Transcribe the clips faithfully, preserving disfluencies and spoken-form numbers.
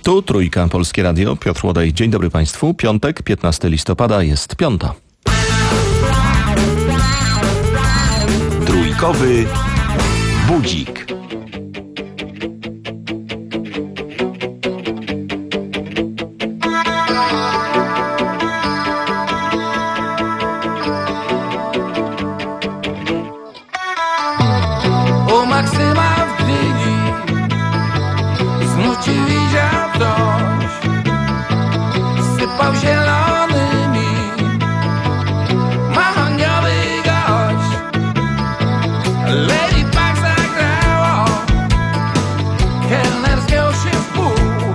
Tu Trójka, Polskie Radio, Piotr Łodaj. Dzień dobry Państwu. Piątek, piętnastego listopada, jest piąta. Trójkowy budzik. U Maksyma w Gdyni znów ci widział ktoś, sypał zielonymi, mahoniowy gość. Lady Bug zagrało, kelner zgiął się w pół,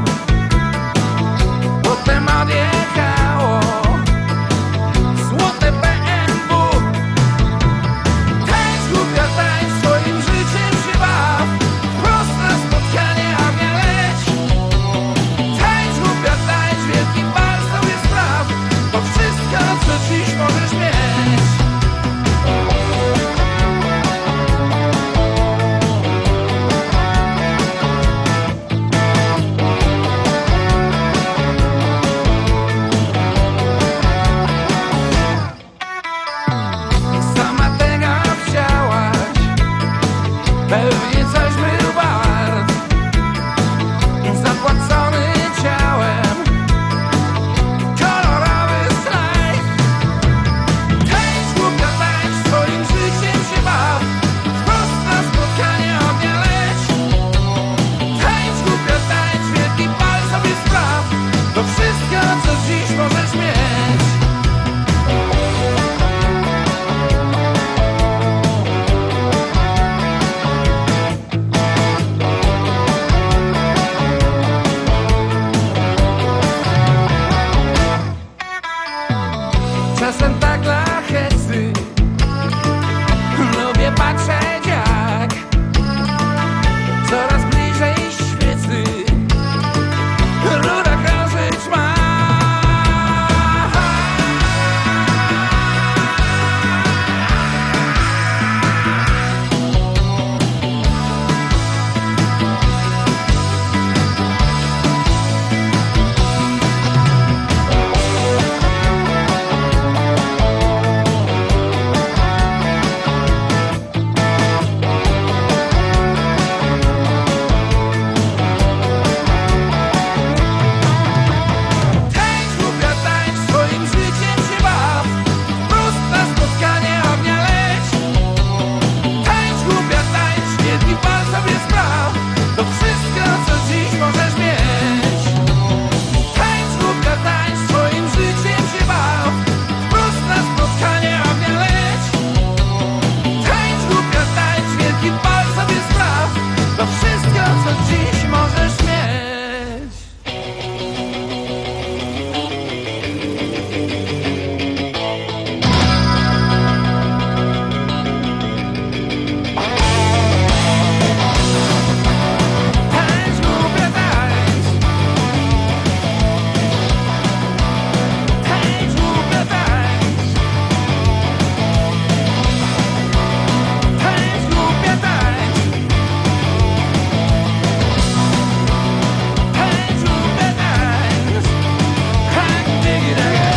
potem odjechało złote B M W. Tańcz głupia, tańcz, swoim życiem się baw, prosto na spotkanie ognia leć. Tańcz głupia, tańcz, wielki bal sobie spraw, to wszystko, co dziś możesz mieć. Sama tego chciałaś, pewnie coś był wart, zapłacony ciałem, kolorowy slajd. Tańcz głupia, tańcz, swoim życiem się baw, wprost na spotkanie ognia leć. Tańcz głupia, tańcz, wielki bal sobie spraw, to wszystko, co dziś możesz mieć. Czasem tak dla hecy lubię patrzeć, jak coraz bliżej świecy rura krążyć ma. Tańcz głupia, tańcz, swoim życiem się baw, wprost na spotkanie ognia leć. Tańcz głupia, tańcz, wielki bal sobie spraw, to wszystko, co dziś możesz mieć. Tańcz głupia, tańcz, swoim życiem się baw, wprost na spotkanie ognia leć. Tańcz głupia, tańcz, wielki bal sobie spraw, to wszystko, co dziś możesz mieć. Tańcz głupia, tańcz. Tańcz głupia, tańcz. Tańcz głupia, tańcz. Tańcz głupia, tańcz. Hack, diggy, dagger.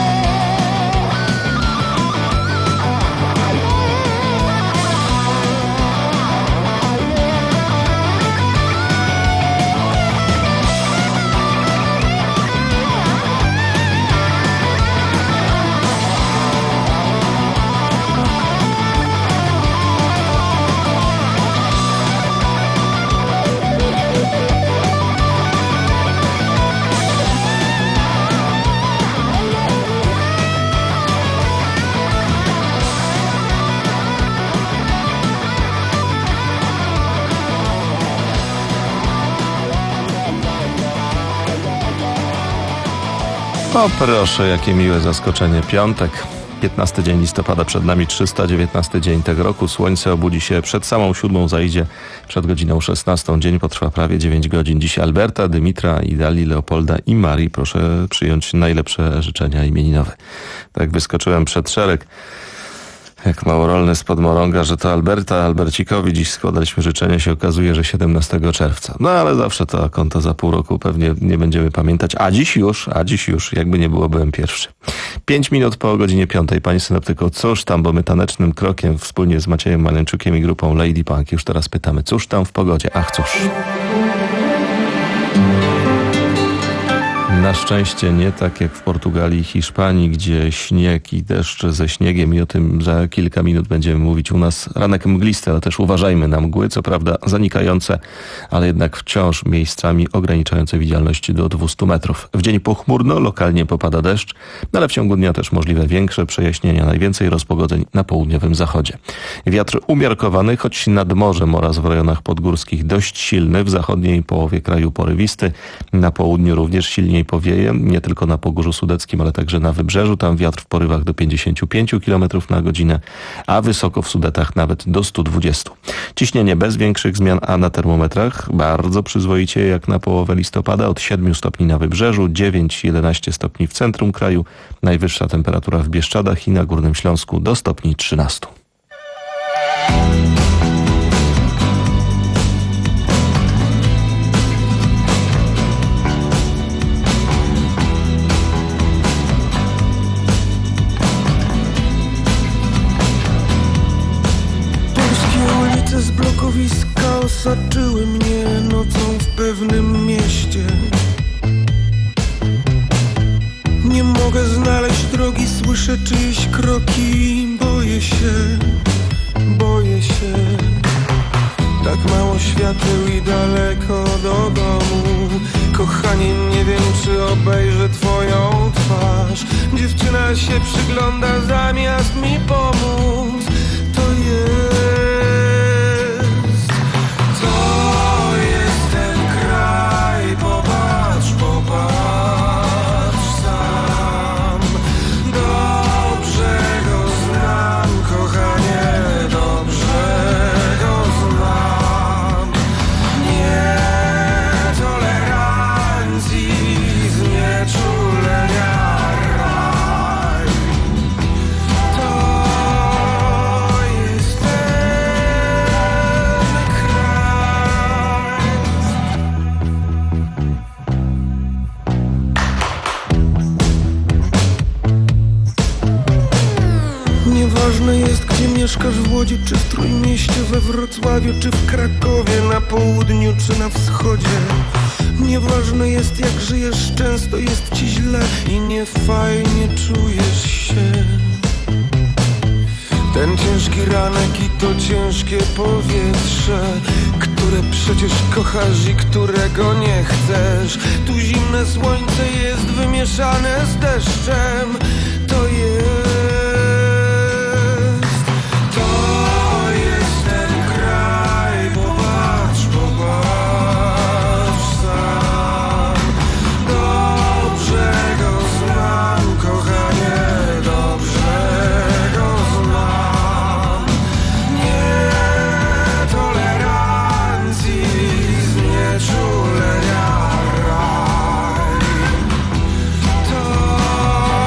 O proszę, jakie miłe zaskoczenie. Piątek, piętnasty dzień listopada, przed nami trzysta dziewiętnasty dzień tego roku. Słońce obudzi się przed samą siódmą, zajdzie przed godziną szesnastą. Dzień potrwa prawie dziewięć godzin. Dziś Alberta, Dymitra, Idali, Leopolda i Marii. Proszę przyjąć najlepsze życzenia imieninowe. Tak wyskoczyłem przed szereg. Jak Małorolny z Podmorąga, że to Alberta, Albercikowi dziś składaliśmy życzenia, się okazuje, że siedemnastego czerwca. No ale zawsze to konto za pół roku pewnie nie będziemy pamiętać. A dziś już, a dziś już, jakby nie było, byłem pierwszy. Pięć minut po godzinie piątej. Pani synoptyko, cóż tam, bo my tanecznym krokiem wspólnie z Maciejem Maleńczukiem i grupą Lady Punk już teraz pytamy, cóż tam w pogodzie? Ach, cóż. Na szczęście nie tak jak w Portugalii i Hiszpanii, gdzie śnieg i deszcz ze śniegiem i o tym za kilka minut będziemy mówić. U nas ranek mglisty, ale też uważajmy na mgły, co prawda zanikające, ale jednak wciąż miejscami ograniczające widzialność do dwieście metrów. W dzień pochmurno, lokalnie popada deszcz, ale w ciągu dnia też możliwe większe przejaśnienia, najwięcej rozpogodzeń na południowym zachodzie. Wiatr umiarkowany, choć nad morzem oraz w rejonach podgórskich dość silny, w zachodniej połowie kraju porywisty, na południu również silniej powieje, nie tylko na Pogórzu Sudeckim, ale także na Wybrzeżu. Tam wiatr w porywach do pięćdziesiąt pięć kilometrów na godzinę, a wysoko w Sudetach nawet do stu dwudziestu. Ciśnienie bez większych zmian, a na termometrach bardzo przyzwoicie jak na połowę listopada, od siedmiu stopni na Wybrzeżu, dziewięć do jedenastu stopni w centrum kraju, najwyższa temperatura w Bieszczadach i na Górnym Śląsku do stopni trzynastu. Z blokowiska osaczyły mnie nocą w pewnym mieście. Nie mogę znaleźć drogi, słyszę czyjeś kroki. Boję się, boję się. Tak mało świateł i daleko do domu. Kochanie, nie wiem, czy obejrzę twoją twarz. Dziewczyna się przygląda zamiast mi pomóc. To jest To jest ten kraj, popatrz, popatrz sam. Dobrze go znam, kochanie, dobrze go znam. Nietolerancji, znieczulenia raj. To jest ten Nieważne jest, gdzie mieszkasz, w Łodzi czy w Trójmieście, we Wrocławiu czy w Krakowie, na południu czy na wschodzie. Nieważne jest, jak żyjesz, często jest ci źle i niefajnie czujesz się. Ten ciężki ranek i to ciężkie powietrze, które przecież kochasz i którego nie chcesz. Tu zimne słońce jest wymieszane z deszczem. To jest To jest ten kraj, popatrz, popatrz sam. Dobrze go znam, kochanie, dobrze go znam. Nietolerancji, znieczulenia raj. To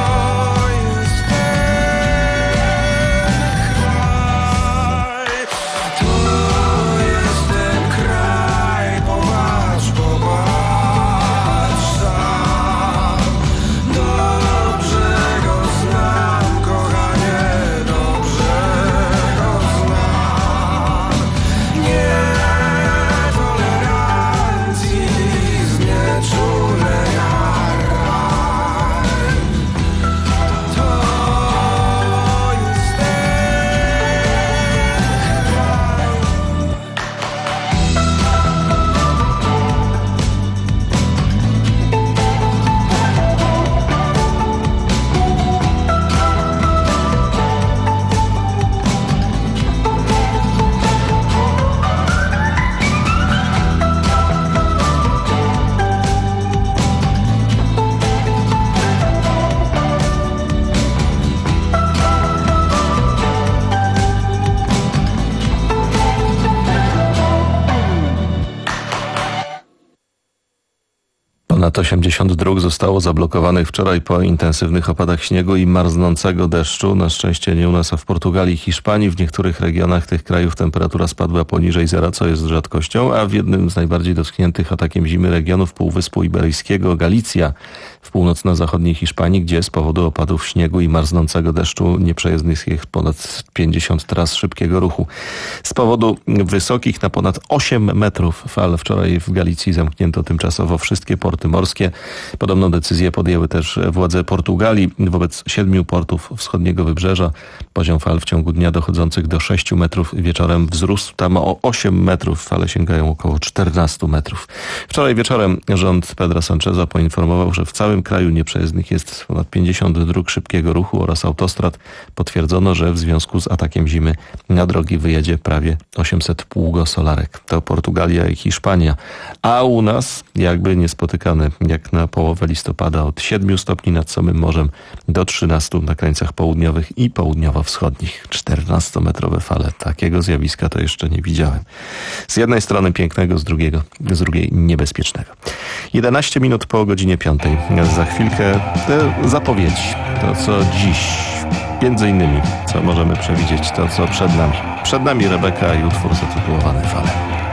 Ponad osiemdziesiąt dróg zostało zablokowanych wczoraj po intensywnych opadach śniegu i marznącego deszczu. Na szczęście nie u nas, a w Portugalii i Hiszpanii. W niektórych regionach tych krajów temperatura spadła poniżej zera, co jest rzadkością, a w jednym z najbardziej dotkniętych atakiem zimy regionów Półwyspu Iberyjskiego, Galicja, w północno-zachodniej Hiszpanii, gdzie z powodu opadów śniegu i marznącego deszczu nieprzejezdnych jest ponad pięćdziesiąt tras szybkiego ruchu. Z powodu wysokich na ponad osiem metrów fal wczoraj w Galicji zamknięto tymczasowo wszystkie porty morskie. Podobną decyzję podjęły też władze Portugalii wobec siedmiu portów wschodniego wybrzeża. Poziom fal w ciągu dnia dochodzących do sześciu metrów wieczorem wzrósł tam o osiem metrów. Fale sięgają około czternastu metrów. Wczoraj wieczorem rząd Pedra Sancheza poinformował, że w całym kraju nieprzejezdnych jest ponad pięćdziesiąt dróg szybkiego ruchu oraz autostrad. Potwierdzono, że w związku z atakiem zimy na drogi wyjedzie prawie osiemset pługosolarek. To Portugalia i Hiszpania. A u nas jakby niespotykane jak na połowę listopada od siedmiu stopni nad samym morzem do trzynastu na krańcach południowych i południowo-wschodnich. czternastometrowe fale. Takiego zjawiska to jeszcze nie widziałem. Z jednej strony pięknego, z drugiego, z drugiej niebezpiecznego. jedenaście minut po godzinie piątej. Za chwilkę te zapowiedzi. To co dziś, między innymi, co możemy przewidzieć, to co przed nami. Przed nami Rebeka i utwór zatytułowany Fale.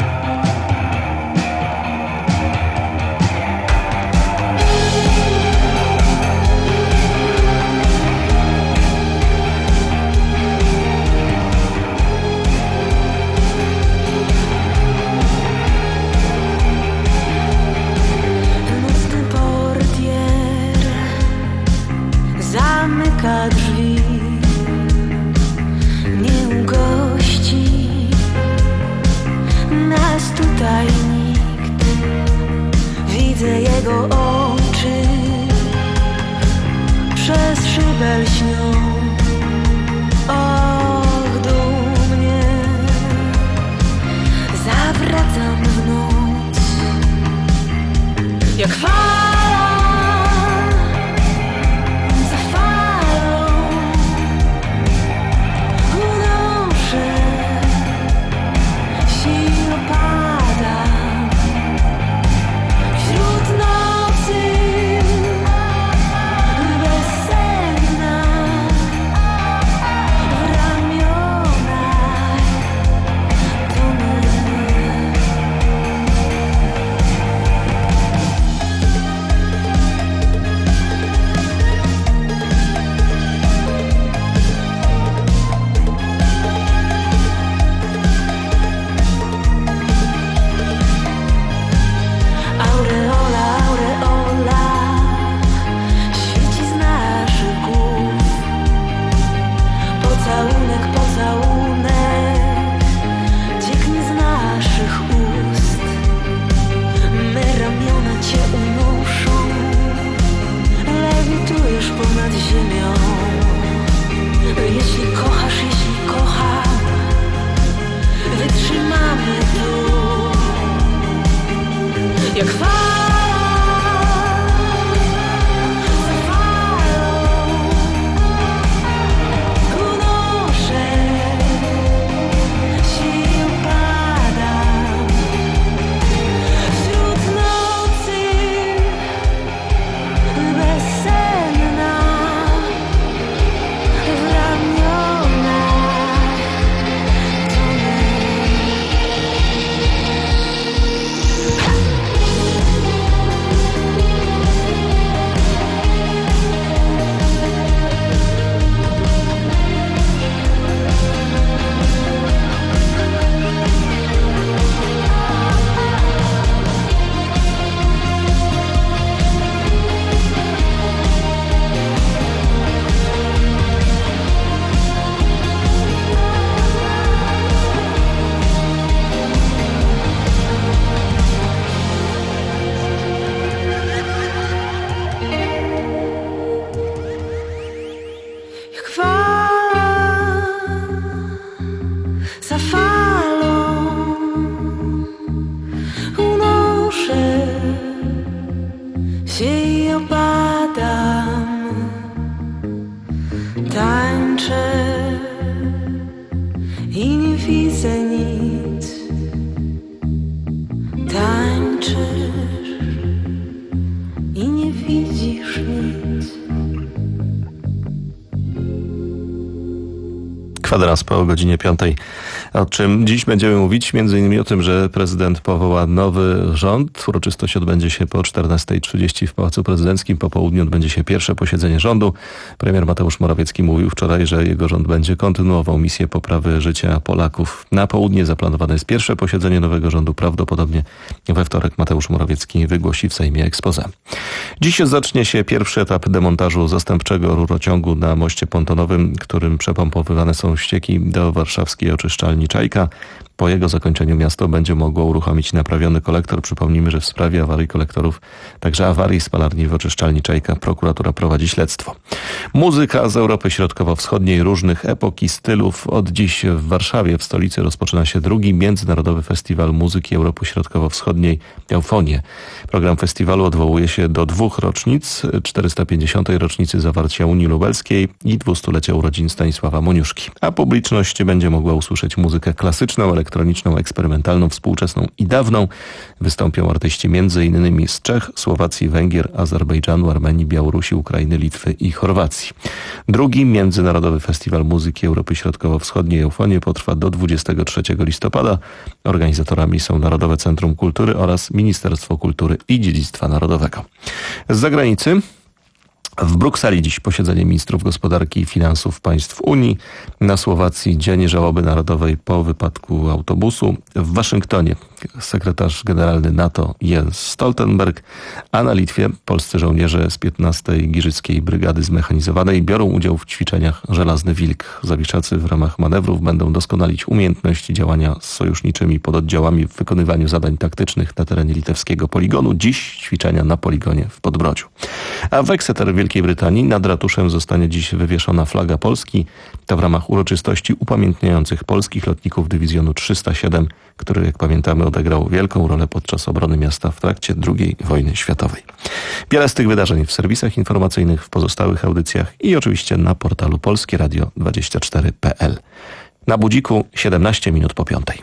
Drzwi nie ugości nas tutaj nikt. Widzę jego oczy przez szybę lśnią. Och, dumnie zawracam w noc jak fala. Kwadrans po godzinie piątej. O czym dziś będziemy mówić? Między innymi o tym, że prezydent powoła nowy rząd. Uroczystość odbędzie się po czternastej trzydzieści w Pałacu Prezydenckim. Po południu odbędzie się pierwsze posiedzenie rządu. Premier Mateusz Morawiecki mówił wczoraj, że jego rząd będzie kontynuował misję poprawy życia Polaków. Na południe zaplanowane jest pierwsze posiedzenie nowego rządu. Prawdopodobnie we wtorek Mateusz Morawiecki wygłosi w Sejmie expose. Dziś zacznie się pierwszy etap demontażu zastępczego rurociągu na moście pontonowym, którym przepompowywane są ścieki do warszawskiej oczyszczalni Czajka. Po jego zakończeniu miasto będzie mogło uruchomić naprawiony kolektor. Przypomnijmy, że w sprawie awarii kolektorów, także awarii spalarni w oczyszczalni Czajka, prokuratura prowadzi śledztwo. Muzyka z Europy Środkowo-Wschodniej różnych epok i stylów. Od dziś w Warszawie, w stolicy, rozpoczyna się drugi Międzynarodowy Festiwal Muzyki Europy Środkowo-Wschodniej Eufonie. Program festiwalu odwołuje się do dwóch rocznic, czterysta pięćdziesiątej rocznicy zawarcia Unii Lubelskiej i dwustulecia urodzin Stanisława Moniuszki. A publiczność będzie mogła usłyszeć muzykę klasyczną, elektroniczną, eksperymentalną, współczesną i dawną. Wystąpią artyści między innymi z Czech, Słowacji, Węgier, Azerbejdżanu, Armenii, Białorusi, Ukrainy, Litwy i Chorwacji. Drugi Międzynarodowy Festiwal Muzyki Europy Środkowo-Wschodniej Eufonie potrwa do dwudziestego trzeciego listopada. Organizatorami są Narodowe Centrum Kultury oraz Ministerstwo Kultury i Dziedzictwa Narodowego. Z zagranicy w Brukseli dziś posiedzenie ministrów gospodarki i finansów państw Unii. Na Słowacji Dzień Żałoby Narodowej po wypadku autobusu. W Waszyngtonie sekretarz generalny NATO Jens Stoltenberg, a na Litwie polscy żołnierze z piętnastej Giżyckiej Brygady Zmechanizowanej biorą udział w ćwiczeniach Żelazny Wilk. Zawiszacy w ramach manewrów będą doskonalić umiejętności działania z sojuszniczymi pododdziałami w wykonywaniu zadań taktycznych na terenie litewskiego poligonu. Dziś ćwiczenia na poligonie w Podbrodziu. A w Exeter w Wielkiej Brytanii nad ratuszem zostanie dziś wywieszona flaga Polski. To w ramach uroczystości upamiętniających polskich lotników dywizjonu trzysta siedem, który, jak pamiętamy, odegrał wielką rolę podczas obrony miasta w trakcie drugiej wojny światowej. Wiele z tych wydarzeń w serwisach informacyjnych, w pozostałych audycjach i oczywiście na portalu polskie radio dwadzieścia cztery kropka p l. Na budziku siedemnaście minut po piątej.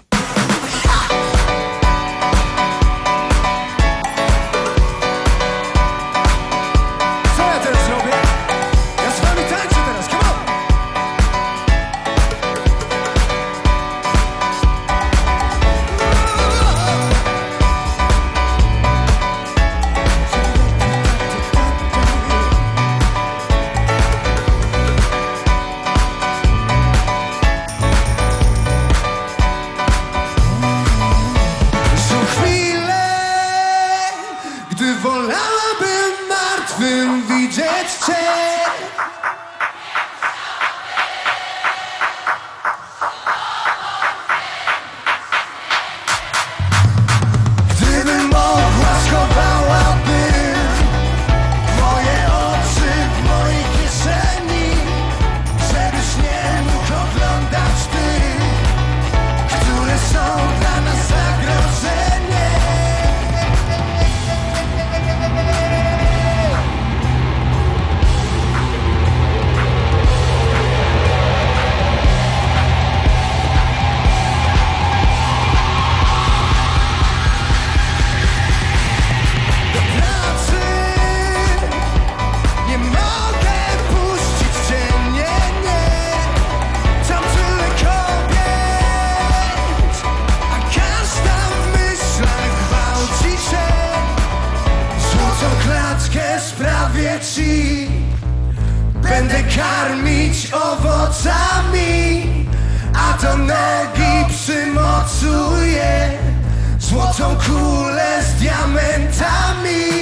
Będę karmić owocami, a do nogi przymocuję złotą kulę z diamentami.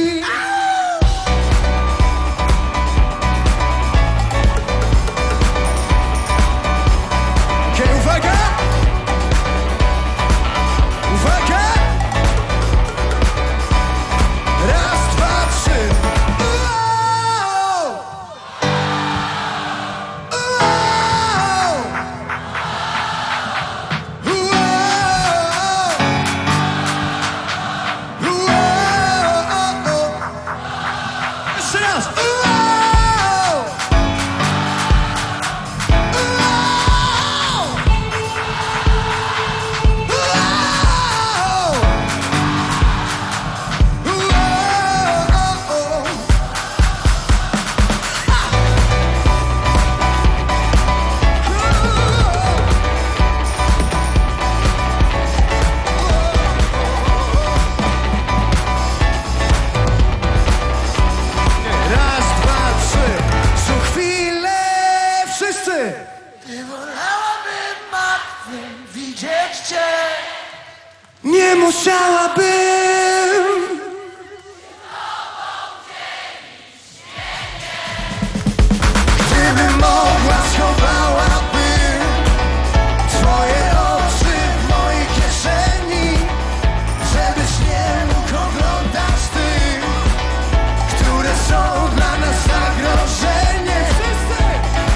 Okej, uwaga! Uwaga! Raz, dwa, trzy. musiałabym. Gdybym mogła, schowałabym twoje oczy w mojej kieszeni, żebyś nie mógł oglądać tych, które są dla nas zagrożeniem. Wszyscy!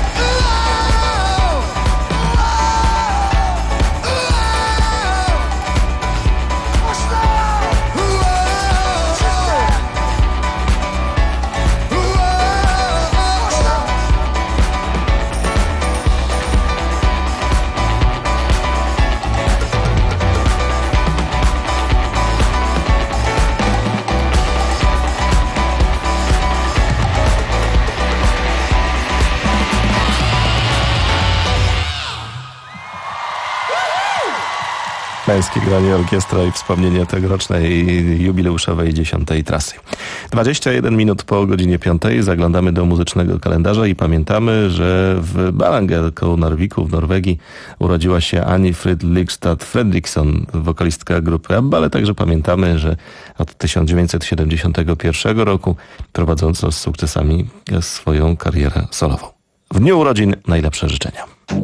Męskie granie orkiestra i wspomnienie tegorocznej jubileuszowej dziesiątej trasy. dwadzieścia jeden minut po godzinie piątej zaglądamy do muzycznego kalendarza i pamiętamy, że w Ballangen koło Narviku w Norwegii urodziła się Anni Fridrikstad Fredriksson, wokalistka grupy ABBA, ale także pamiętamy, że od tysiąc dziewięćset siedemdziesiątego pierwszego roku prowadząca z sukcesami swoją karierę solową. W dniu urodzin najlepsze życzenia.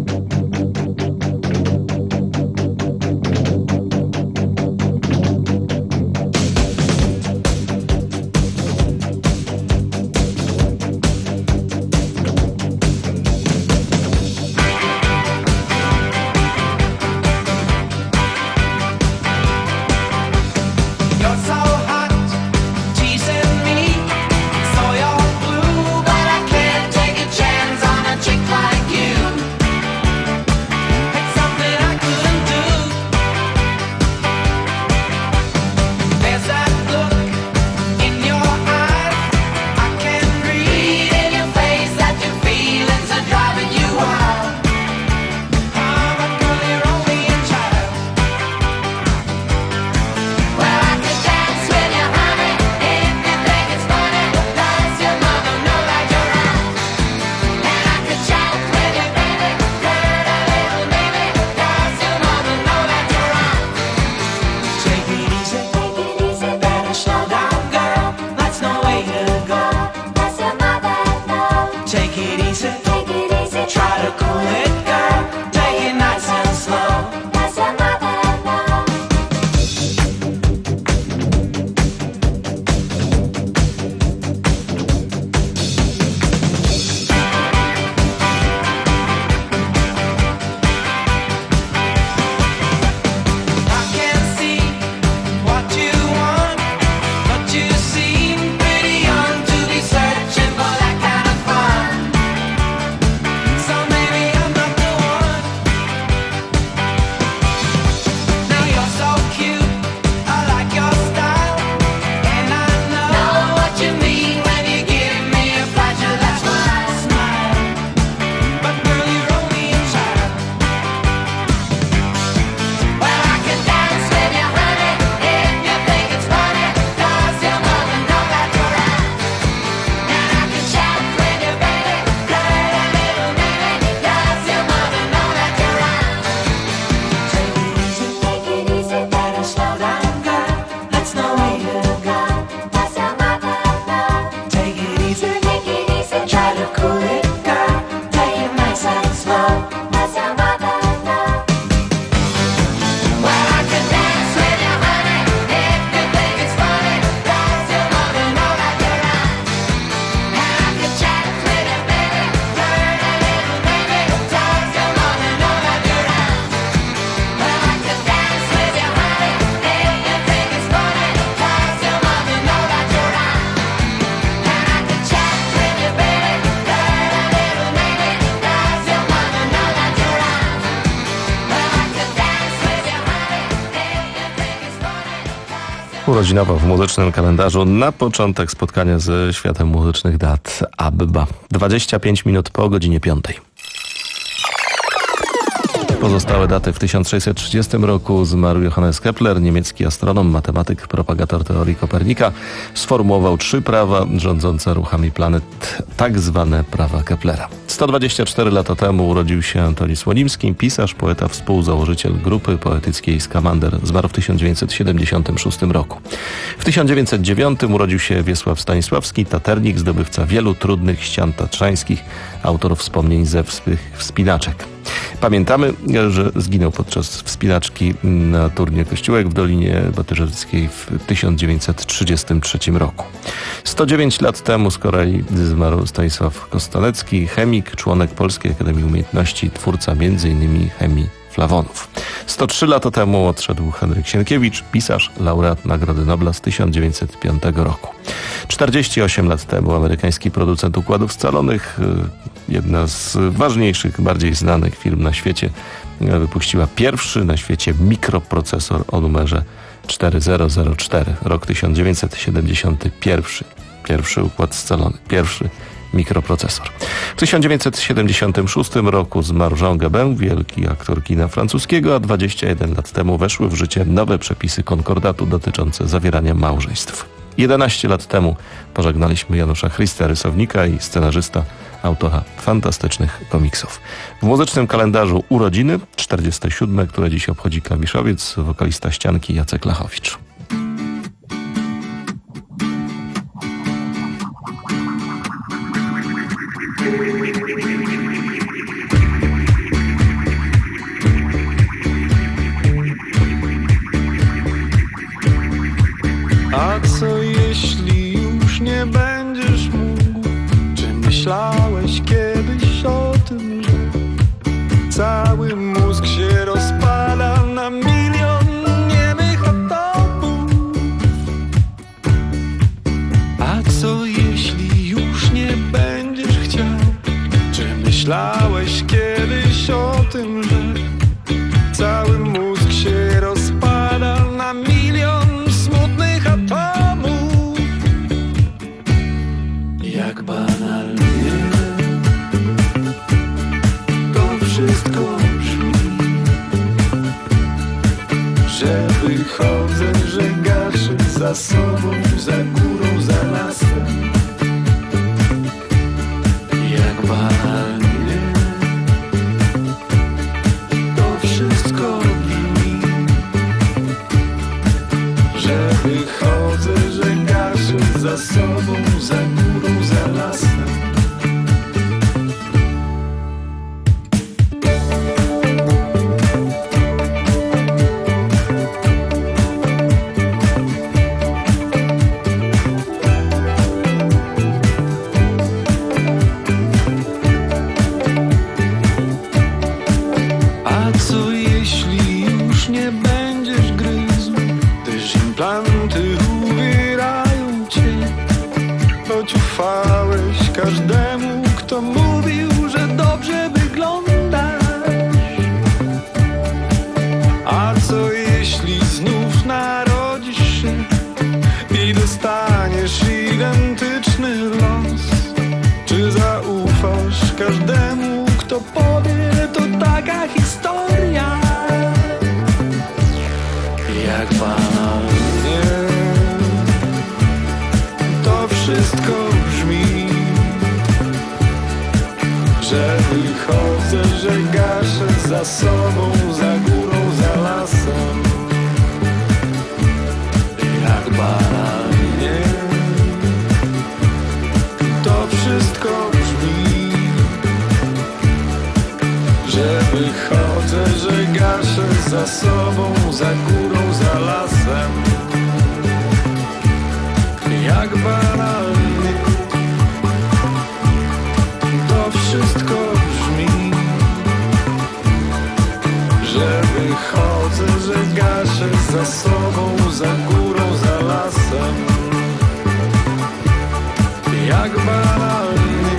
Urodzinowo w muzycznym kalendarzu na początek spotkania ze światem muzycznych dat ABBA. dwadzieścia pięć minut po godzinie piątej. Pozostałe daty. W tysiąc sześćset trzydziestym roku zmarł Johannes Kepler, niemiecki astronom, matematyk, propagator teorii Kopernika. Sformułował trzy prawa rządzące ruchami planet, tak zwane prawa Keplera. sto dwadzieścia cztery lata temu urodził się Antoni Słonimski, pisarz, poeta, współzałożyciel grupy poetyckiej Skamander. Zmarł w tysiąc dziewięćset siedemdziesiątym szóstym roku. W tysiąc dziewięćset dziewiątym urodził się Wiesław Stanisławski, taternik, zdobywca wielu trudnych ścian tatrzańskich, autor wspomnień ze wspinaczek. Pamiętamy, że zginął podczas wspinaczki na turnie Kościółek w Dolinie Batyżewskiej w tysiąc dziewięćset trzydziestym trzecim roku. sto dziewięć lat temu z kolei zmarł Stanisław Kostalecki, chemik, członek Polskiej Akademii Umiejętności, twórca między innymi chemii flawonów. sto trzy lata temu odszedł Henryk Sienkiewicz, pisarz, laureat Nagrody Nobla z tysiąc dziewięćset piątego roku. czterdzieści osiem lat temu amerykański producent układów scalonych, jedna z ważniejszych, bardziej znanych firm na świecie, wypuściła pierwszy na świecie mikroprocesor o numerze cztery zero zero cztery. Rok tysiąc dziewięćset siedemdziesiąty pierwszy. Pierwszy układ scalony. Pierwszy mikroprocesor. W tysiąc dziewięćset siedemdziesiątym szóstym roku zmarł Jean Gabin, wielki aktor kina francuskiego, a dwadzieścia jeden lat temu weszły w życie nowe przepisy konkordatu dotyczące zawierania małżeństw. jedenaście lat temu pożegnaliśmy Janusza Chrysta, rysownika i scenarzysta, autora fantastycznych komiksów. W muzycznym kalendarzu urodziny czterdzieste siódme, które dziś obchodzi klawiszowiec, wokalista Ścianki Jacek Lachowicz. A co jeśli już nie będziesz mógł? Czy myślałeś kiedyś o tym, że cały mózg się rozpada na milion niemych atomów? A co jeśli już nie będziesz chciał? Czy myślałeś kiedyś o tym, że cały mózg się rozpada na milion smutnych atomów? Jak banalnie to wszystko brzmi, że wychodzę, że gaszę za sobą, za górą, za lasem. Jak banalnie to wszystko brzmi, że wychodzę, że gaszę za sobą, za górą, za lasem. A co jeśli już nie będziesz gryzł, gdyż implanty uwierają cię, choć ufałeś każdemu, kto mówił, że dobrze wyglądasz? A co jeśli znów narodzisz się i dostaniesz identyczny los? Czy zaufasz każdemu, kto powie, to taka historia? Jak banalnie to wszystko brzmi, że wychodzę, że gaszę za sobą, za górą, za lasem. Jak banalnie to wszystko brzmi, że wychodzę, że gaszę za sobą, za górą, za lasem. Jak banalnie to wszystko brzmi, że wychodzę, że gaszę za sobą, za górą, za lasem. Jak banalnie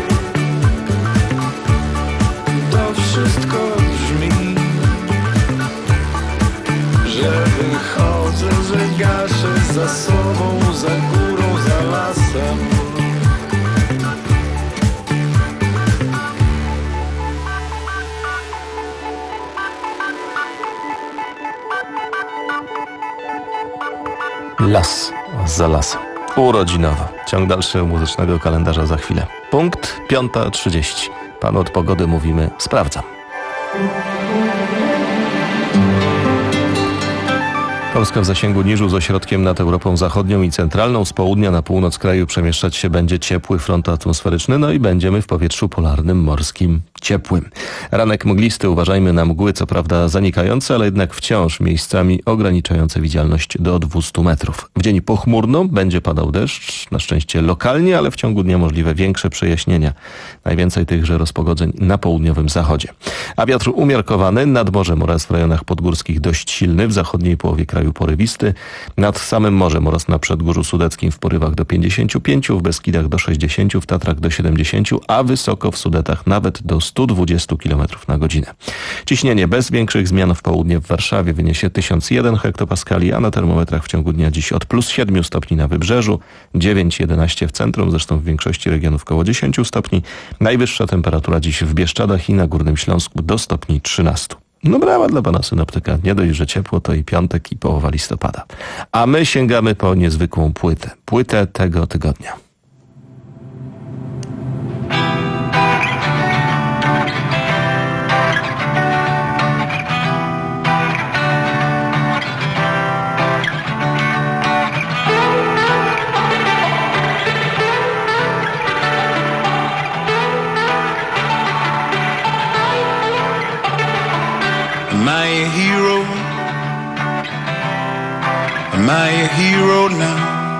to wszystko brzmi, że wychodzę, że gaszę za sobą, za górą, za lasem. Las za lasem. Urodzinowo. Ciąg dalszy muzycznego kalendarza za chwilę. Punkt piąta trzydzieści. Panu od pogody mówimy sprawdzam. Polska w zasięgu niżu z ośrodkiem nad Europą Zachodnią i Centralną. Z południa na północ kraju przemieszczać się będzie ciepły front atmosferyczny, no i będziemy w powietrzu polarnym, morskim, ciepłym. Ranek mglisty, uważajmy na mgły, co prawda zanikające, ale jednak wciąż miejscami ograniczające widzialność do dwieście metrów. W dzień pochmurno będzie padał deszcz, na szczęście lokalnie, ale w ciągu dnia możliwe większe przejaśnienia. Najwięcej tychże rozpogodzeń na południowym zachodzie. A wiatr umiarkowany nad morzem oraz w rejonach podgórskich dość silny, w zachodniej połowie kraju porywisty. Nad samym morzem oraz na Przedgórzu Sudeckim w porywach do pięćdziesięciu pięciu, w Beskidach do sześćdziesięciu, w Tatrach do siedemdziesięciu, a wysoko w Sudetach nawet do stu dwudziestu kilometrów na godzinę. Ciśnienie bez większych zmian w południe w Warszawie wyniesie tysiąc jeden hektopaskali, a na termometrach w ciągu dnia dziś od plus siedmiu stopni na Wybrzeżu, dziewięć jedenaście w centrum, zresztą w większości regionów koło dziesięciu stopni. Najwyższa temperatura dziś w Bieszczadach i na Górnym Śląsku do stopni trzynastu. No brawa dla pana synoptyka. Nie dość, że ciepło, to i piątek i połowa listopada. A my sięgamy po niezwykłą płytę. Płytę tego tygodnia. Am I a hero? Am I a hero now?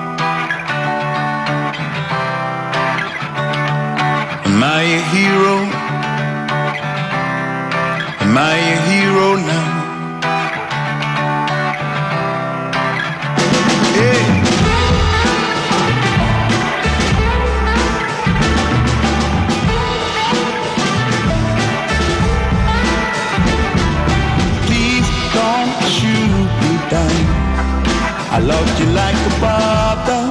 Am I a hero? Am I a hero now? Hey. I loved you like a brother.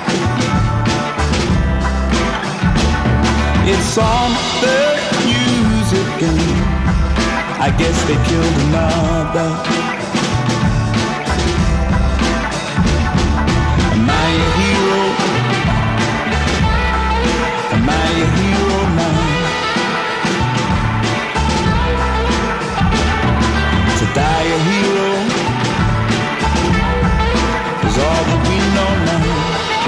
It's on the news again. I guess they killed another. Am I a hero? Am I a hero now? To die a hero is all that we know now.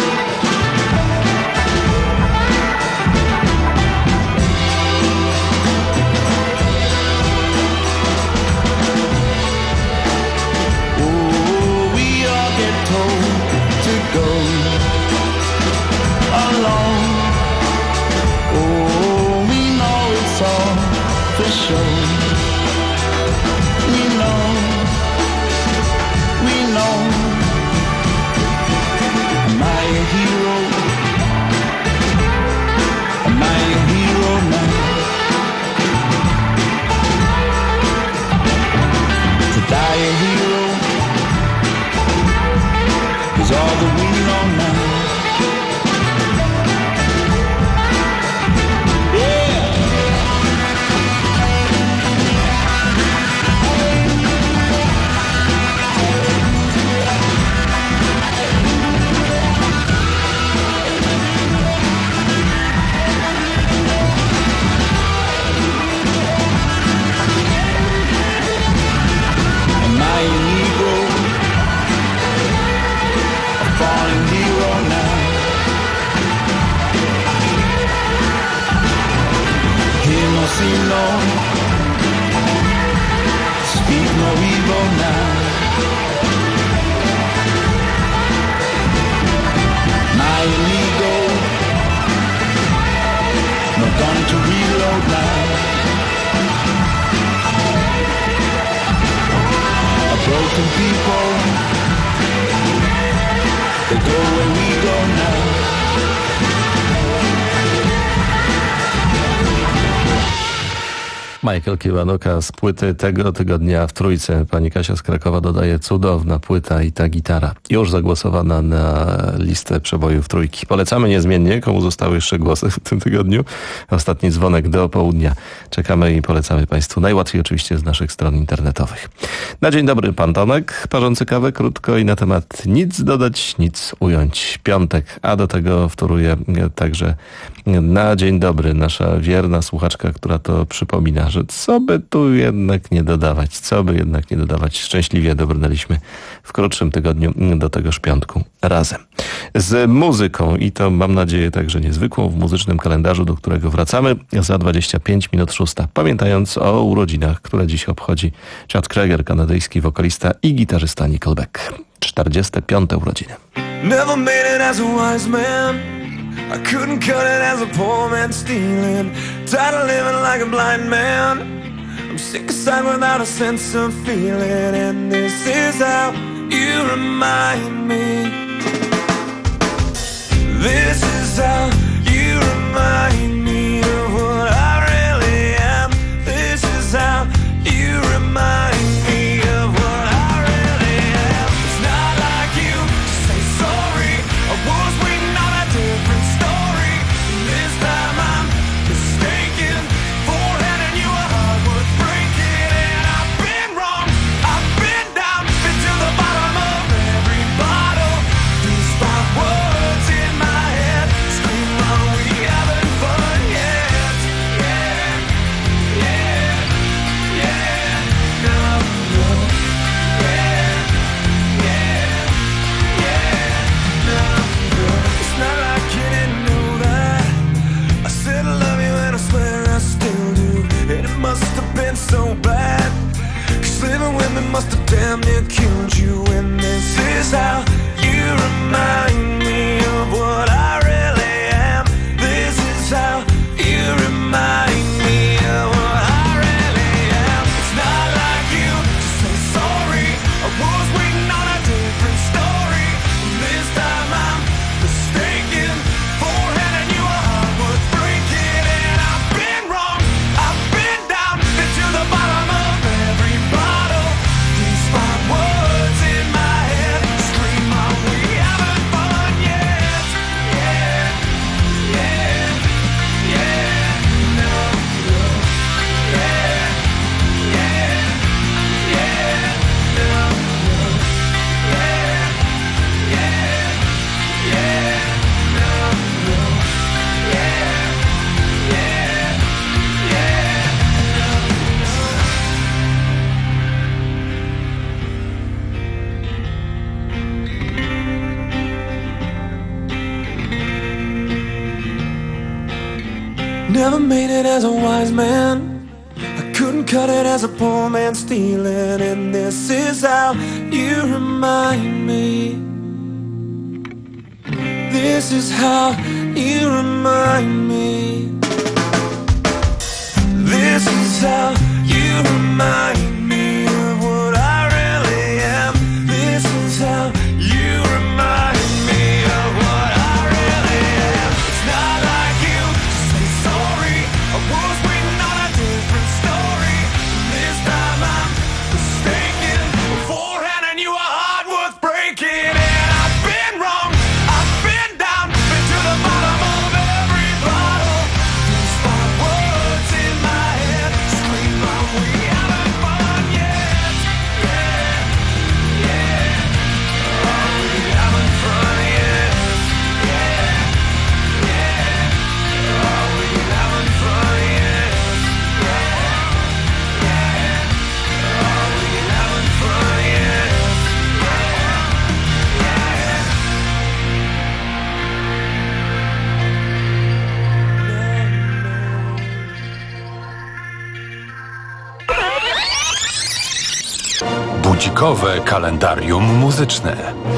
Oh, we all get told to go alone. Oh, we know it's all for sure. We know, we know. Am I a hero? Am I a hero now? To die a hero is all that we know now. No, speak no evil now. My ego, no gun to reload now. A broken people, they go where we go now. Michael Kiwanuka z płyty tego tygodnia w Trójce. Pani Kasia z Krakowa dodaje: cudowna płyta i ta gitara. Już zagłosowana na listę przebojów Trójki. Polecamy niezmiennie. Komu zostały jeszcze głosy w tym tygodniu? Ostatni dzwonek do południa. Czekamy i polecamy Państwu. Najłatwiej oczywiście z naszych stron internetowych. Na dzień dobry, pan Tomek, parzący kawę krótko i na temat nic dodać, nic ująć. Piątek, a do tego wtóruje także Na dzień dobry, nasza wierna słuchaczka, która to przypomina, że co by tu jednak nie dodawać, co by jednak nie dodawać. Szczęśliwie dobrnęliśmy w krótszym tygodniu do tegoż piątku razem. Z muzyką i to mam nadzieję także niezwykłą w muzycznym kalendarzu, do którego wracamy za dwadzieścia pięć minut szósta. Pamiętając o urodzinach, które dziś obchodzi Chad Kroeger, kanadyjski wokalista i gitarzysta Nickelback. czterdzieste piąte urodziny. Never made it as a wise man. I couldn't cut it as a poor man stealing. Tired of living like a blind man. I'm sick aside without a sense of feeling. And this is how you remind me. This is how you remind me of what I really am. This is how you remind me of what I really am. It's not like you to say sorry. I was waiting on a different story. This time I'm mistaken for handing you a heart worth breaking. And I've been wrong, I've been down, been to the bottom of every bottle. These five words in my head scream, are we having fun yet? Yeah, yeah, yeah, no, no, yeah, yeah, yeah, no, no. It's not like you didn't know that I said I love you and I swear I still do. And it must have been so bad, 'cause living with me must have damn near killed you. And this is how you remind me of what I really am. This is how you remind me of what I really am. It's not like you to say sorry. I was waiting on a different story. This time I'm mistaken for handing you a heart worth breaking. And I've been wrong, I've been down, been to the bottom of every bottle. These five words in my head scream, are we having fun yet? Yeah, yeah, yeah, no, no, yeah, yeah, yeah, no, no, yeah, yeah, yeah, no, no, yeah, yeah, yeah, Never made it as a wise man. I couldn't cut it as a poor man stealing. And this is how you remind me. This is how you remind me. This is how you remind me of what I really am. This is how you remind me of what I really am. It's not like you to say sorry. I was waiting on a different story. This time I'm mistaken for handing you a heart worth breaking. And I've been wrong, I've been down, been to the bottom of every bottle. These five words in my head scream, are we having fun yet? Yeah, yeah, are we having fun yet? Yeah, yeah, are we having fun yet? Yeah, yeah, are we having fun yet? Budzikowe kalendarium muzyczne.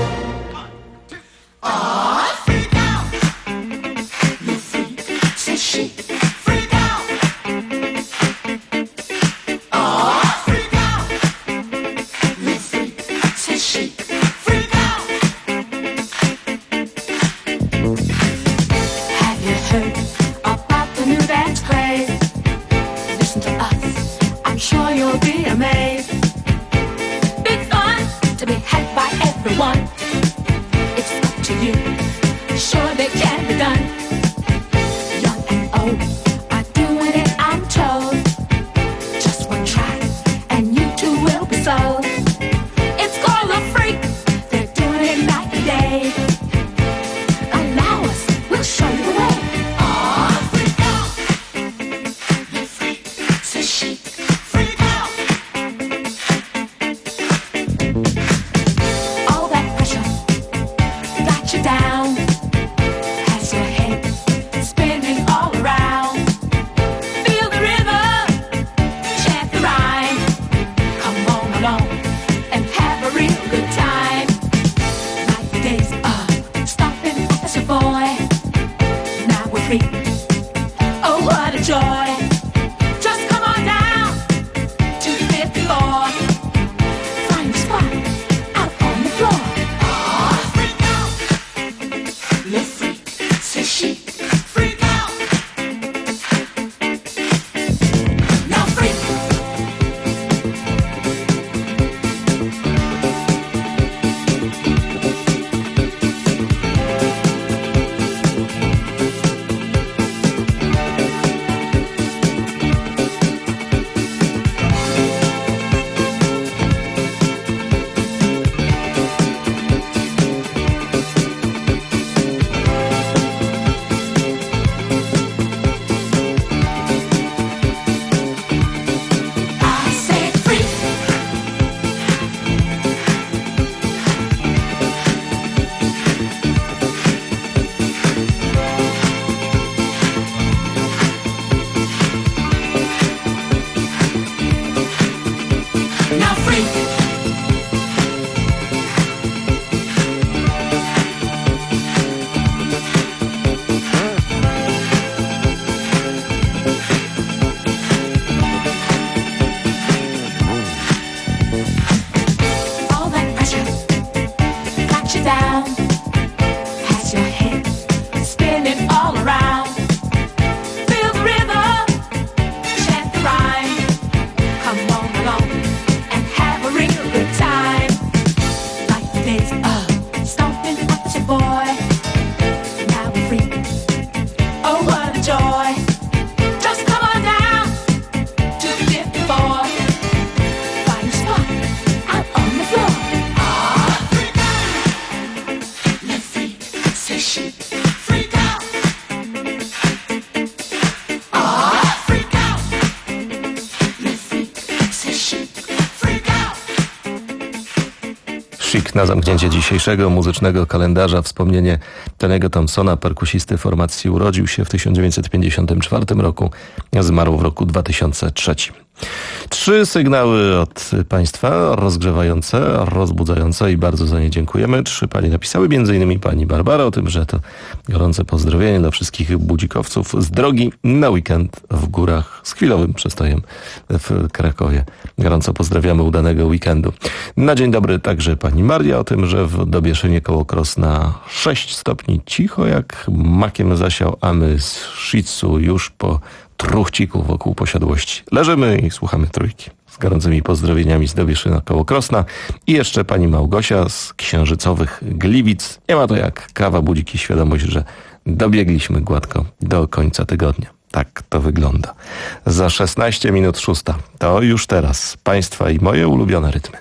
Have you heard about the new dance craze? Listen to us, I'm sure you'll be amazed. Big fun to be had by everyone. Chic na zamknięcie dzisiejszego muzycznego kalendarza. Wspomnienie Tony'ego Thompsona, perkusisty formacji, urodził się w tysiąc dziewięćset pięćdziesiątym czwartym roku, zmarł w roku dwa tysiące trzecim. Trzy sygnały od Państwa, rozgrzewające, rozbudzające i bardzo za nie dziękujemy. Trzy Pani napisały, między innymi Pani Barbara, o tym, że to gorące pozdrowienie dla wszystkich budzikowców z drogi na weekend w górach z chwilowym przestojem w Krakowie. Gorąco pozdrawiamy udanego weekendu. Na dzień dobry także Pani Maria, o tym, że w Dobieszynie koło Krosna sześć stopni, cicho jak makiem zasiał, a my z Shih Tzu już po truchciku wokół posiadłości. Leżymy i słuchamy trójki. Z gorącymi pozdrowieniami z Dobieszyna koło Krosna. I jeszcze Pani Małgosia z Księżycowych Gliwic. Nie ma to jak kawa, budzik i świadomość, że dobiegliśmy gładko do końca tygodnia. Tak to wygląda. Za szesnaście minut szósta. To już teraz Państwa i moje ulubione rytmy.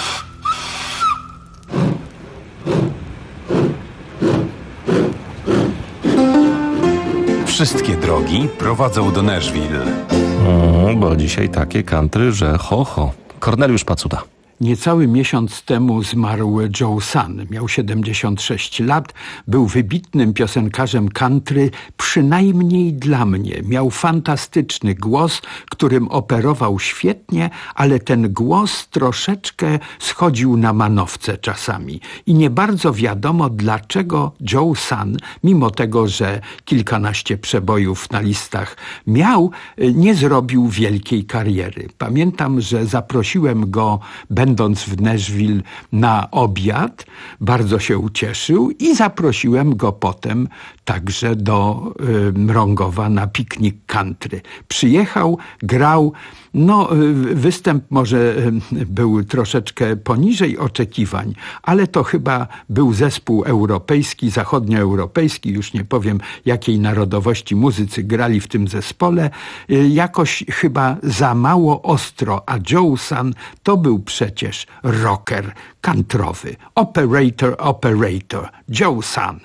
Wszystkie drogi prowadzą do Nashville. Mm, bo dzisiaj takie country, że ho ho. Korneliusz Pacuda. Niecały miesiąc temu zmarł Joe Sun. Miał siedemdziesiąt sześć lat, był wybitnym piosenkarzem country, przynajmniej dla mnie. Miał fantastyczny głos, którym operował świetnie, ale ten głos troszeczkę schodził na manowce czasami. I nie bardzo wiadomo, dlaczego Joe Sun, mimo tego, że kilkanaście przebojów na listach miał, nie zrobił wielkiej kariery. Pamiętam, że zaprosiłem go, będąc w Nashville, na obiad, bardzo się ucieszył i zaprosiłem go potem także do y, Mrągowa na piknik country. Przyjechał, grał, no y, występ może y, był troszeczkę poniżej oczekiwań, ale to chyba był zespół europejski, zachodnioeuropejski, już nie powiem jakiej narodowości muzycy grali w tym zespole, y, jakoś chyba za mało ostro, a Joe Sun to był przecież rocker countrywy. Operator, operator, Joe Sun.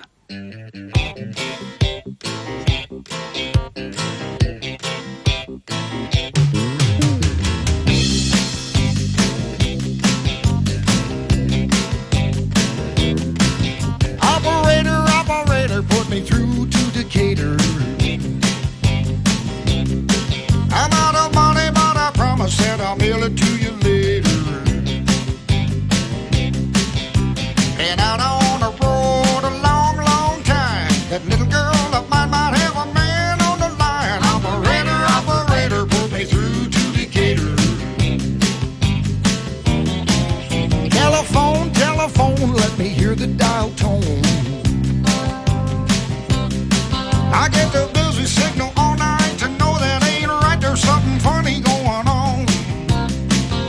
Operator, operator, put me through to Decatur. I'm out of money, but I promise that I'll mail it to you later. Been out on the road a long, long time. That little girl of mine might have a man on the line. Operator, operator, put me through to Decatur. Telephone, telephone, let me hear the dial tone. I get the busy signal all night to know that ain't right. There's something funny going on.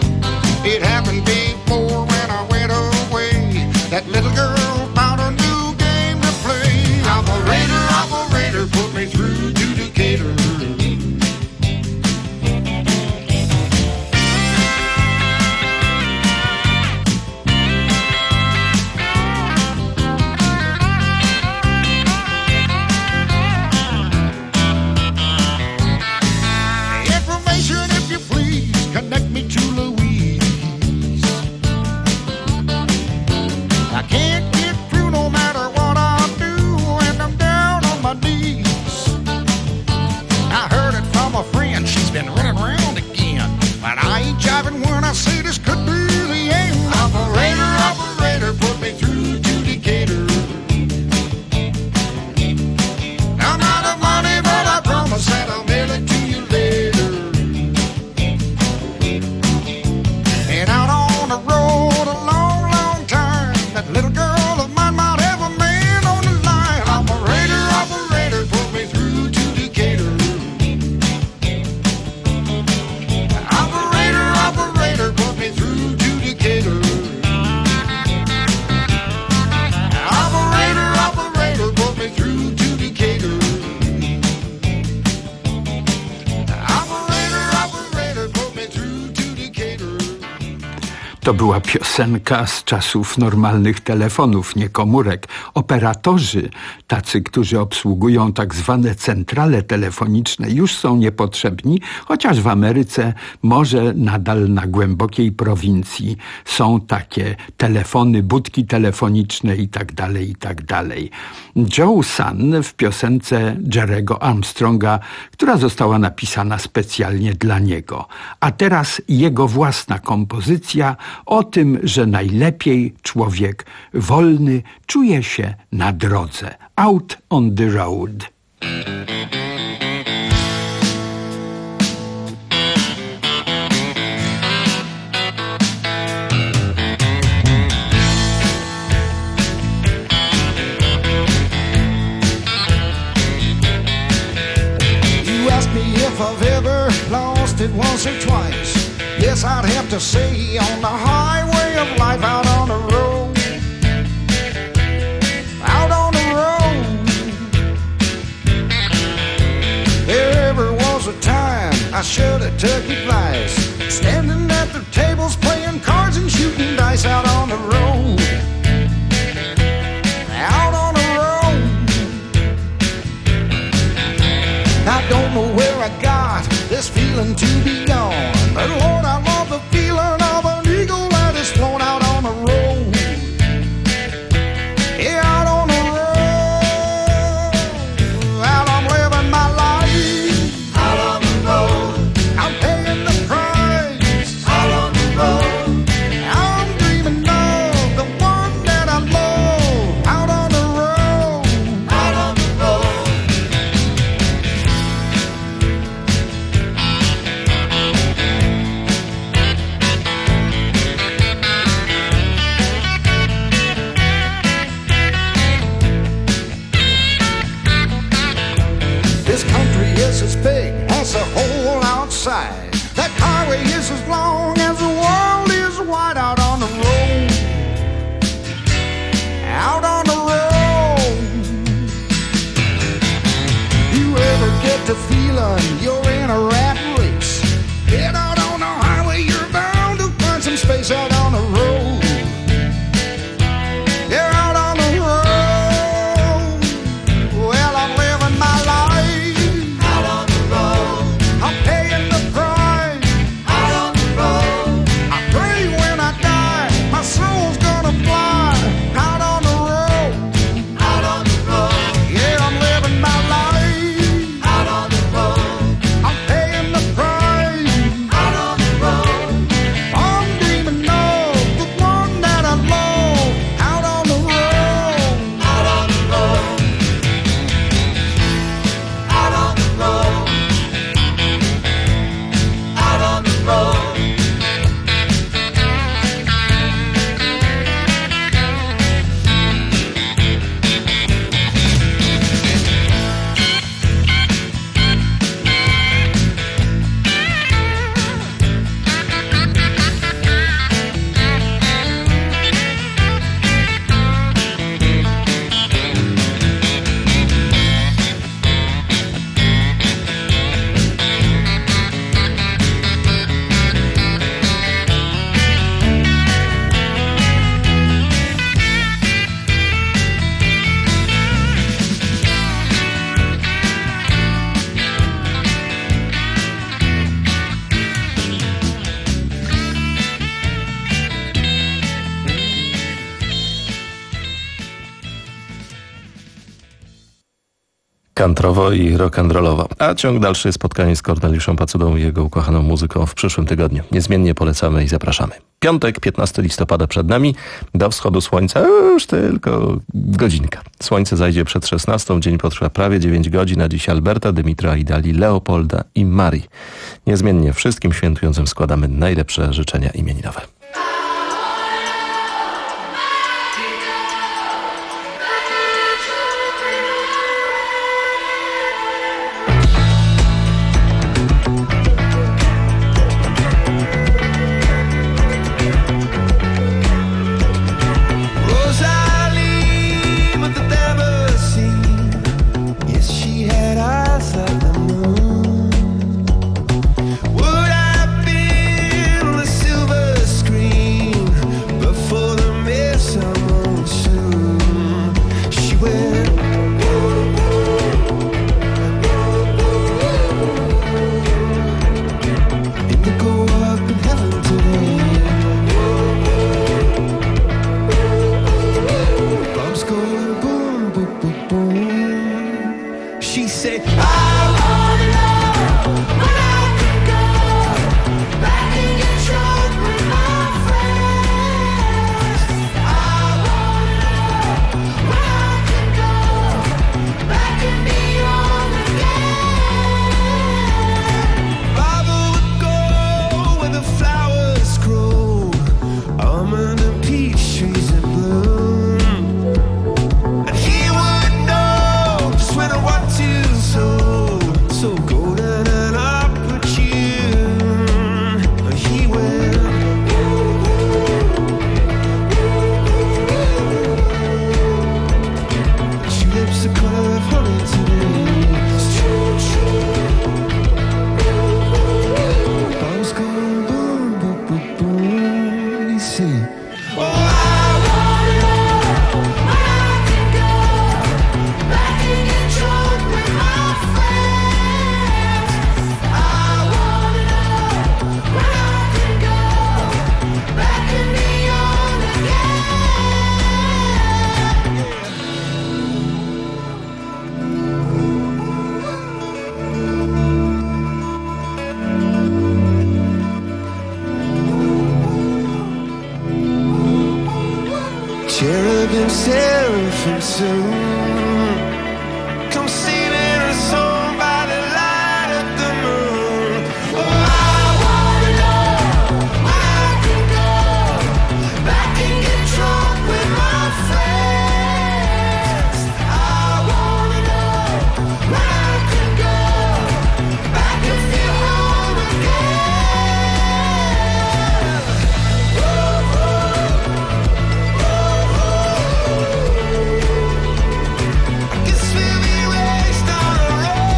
To była piosenka z czasów normalnych telefonów, nie komórek. Operatorzy, tacy, którzy obsługują tak zwane centrale telefoniczne, już są niepotrzebni, chociaż w Ameryce może nadal na głębokiej prowincji są takie telefony, budki telefoniczne i tak dalej, i tak dalej. Joe Sun w piosence Jerry'ego Armstronga, która została napisana specjalnie dla niego. A teraz jego własna kompozycja o tym, że najlepiej człowiek wolny czuje się na drodze. Out on the road. If I've ever lost it once or twice, yes, I'd have to say on the highway of life, out on the road, out on the road. There ever was a time I should have took advice, standing at the tables playing cards and shooting dice out on the road, out on the road. I don't know where I got this feeling to be gone, but Lord, I love the feeling of an eagle that is flown out on the road. Yeah, out on the road, out I'm living my life. Out on the road, I'm paying the price. Out on the road, I'm dreaming of the one that I love. Out on the road, out on the road. This country is as big as the whole outside. That highway is as long as the world is wide. Out on the road, out on the road. You ever get the feeling you're in a rat race? Get out on the highway, you're bound to find some space. Out on the road, yeah, out on the road. Well, I'm living my life. Out on the road, I'm paying the price. Out on the road, I pray when I die, my soul's gonna fly. Out on the road, out on the road, yeah, I'm living my life. Out on the road, I'm paying the price. Out on the road, I'm dreaming of the one that I love. Out on the road, out on the road, out on the road, out on the road. Kantrowo i rock'n'rollowo. A ciąg dalszy spotkanie z Korneliuszem Pacudą i jego ukochaną muzyką w przyszłym tygodniu. Niezmiennie polecamy i zapraszamy. Piątek, piętnastego listopada przed nami. Do wschodu słońca już tylko godzinka. Słońce zajdzie przed szesnastą. Dzień potrwa prawie dziewięć godzin. A dziś Alberta, Dymitra, Idali, Leopolda i Marii. Niezmiennie wszystkim świętującym składamy najlepsze życzenia imieninowe. Would I feel the silver screen? golden seraphim soon. Come sailing a song by the light of the moon. Oh, I wanna know where I can go back and get drunk with my friends. I wanna know where I can go back and feel home again. Oh, oh, oh, oh. I guess we'll be raised on a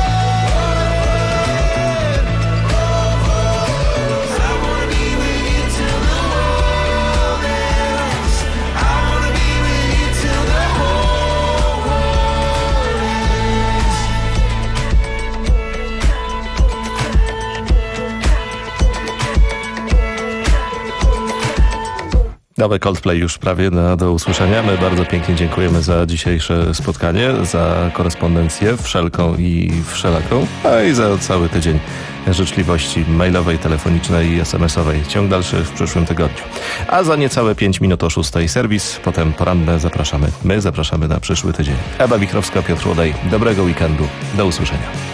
road. I wanna be with you till the world ends. I wanna be with you till the whole world ends. Nowe Coldplay już prawie na, do usłyszenia. My bardzo pięknie dziękujemy za dzisiejsze spotkanie, za korespondencję wszelką i wszelaką, a i za cały tydzień życzliwości mailowej, telefonicznej i es em esowej. Ciąg dalszy w przyszłym tygodniu. A za niecałe pięć minut o szóstej serwis, potem poranne zapraszamy. My zapraszamy na przyszły tydzień. Ewa Wichrowska, Piotr Łodaj. Dobrego weekendu. Do usłyszenia.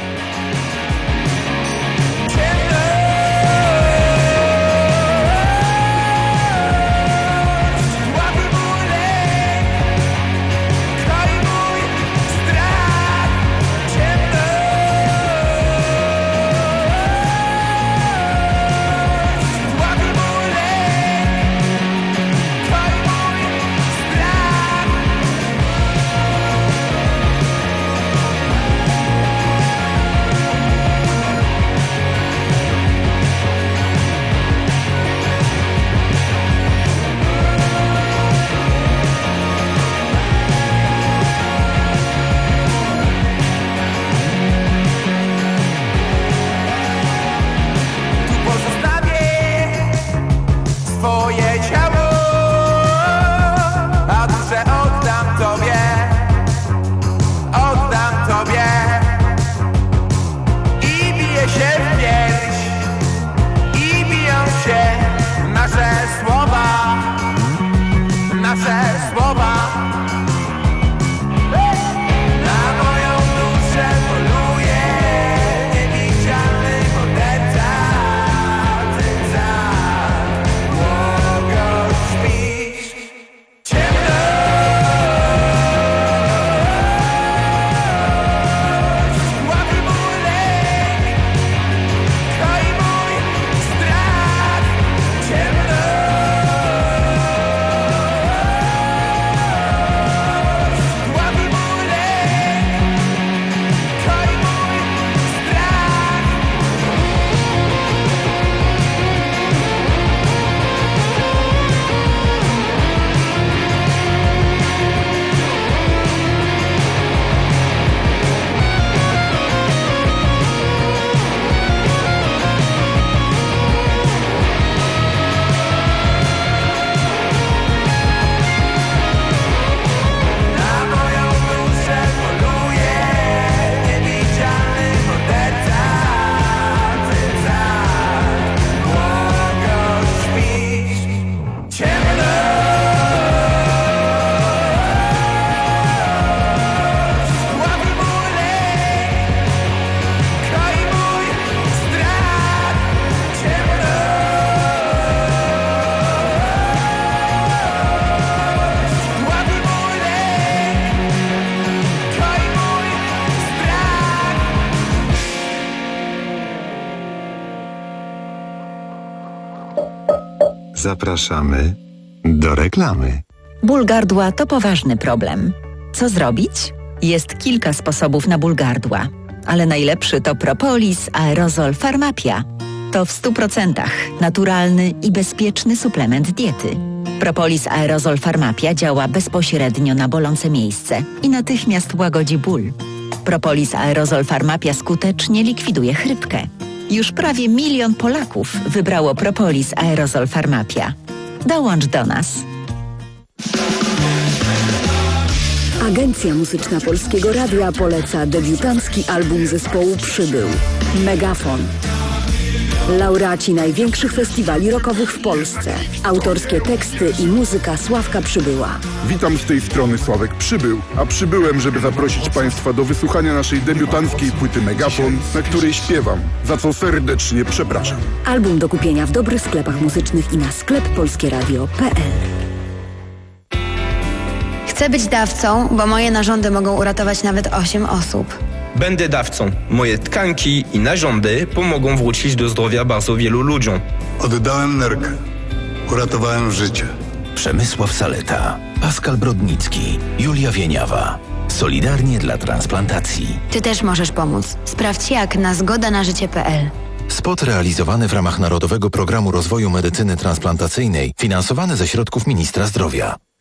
Zapraszamy do reklamy. Ból gardła to poważny problem. Co zrobić? Jest kilka sposobów na ból gardła, ale najlepszy to Propolis Aerozol Pharmapia. To w stu procentach naturalny i bezpieczny suplement diety. Propolis Aerozol Pharmapia działa bezpośrednio na bolące miejsce i natychmiast łagodzi ból. Propolis Aerozol Pharmapia skutecznie likwiduje chrypkę. Już prawie milion Polaków wybrało Propolis Aerozol Pharmapia. Dołącz do nas. Agencja Muzyczna Polskiego Radia poleca debiutancki album zespołu Przybył. Megafon. Laureaci największych festiwali rockowych w Polsce. Autorskie teksty i muzyka Sławka Przybyła. Witam z tej strony Sławek Przybył, a przybyłem, żeby zaprosić Państwa do wysłuchania naszej debiutanckiej płyty Megafon, na której śpiewam, za co serdecznie przepraszam. Album do kupienia w dobrych sklepach muzycznych i na sklep polskieradio kropka p l. Chcę być dawcą, bo moje narządy mogą uratować nawet osiem osób. Będę dawcą. Moje tkanki i narządy pomogą wrócić do zdrowia bardzo wielu ludziom. Oddałem nerkę. Uratowałem życie. Przemysław Saleta, Pascal Brodnicki, Julia Wieniawa. Solidarnie dla transplantacji. Ty też możesz pomóc. Sprawdź jak na zgoda na życie kropka p l. Spot realizowany w ramach Narodowego Programu Rozwoju Medycyny Transplantacyjnej, finansowany ze środków Ministra Zdrowia.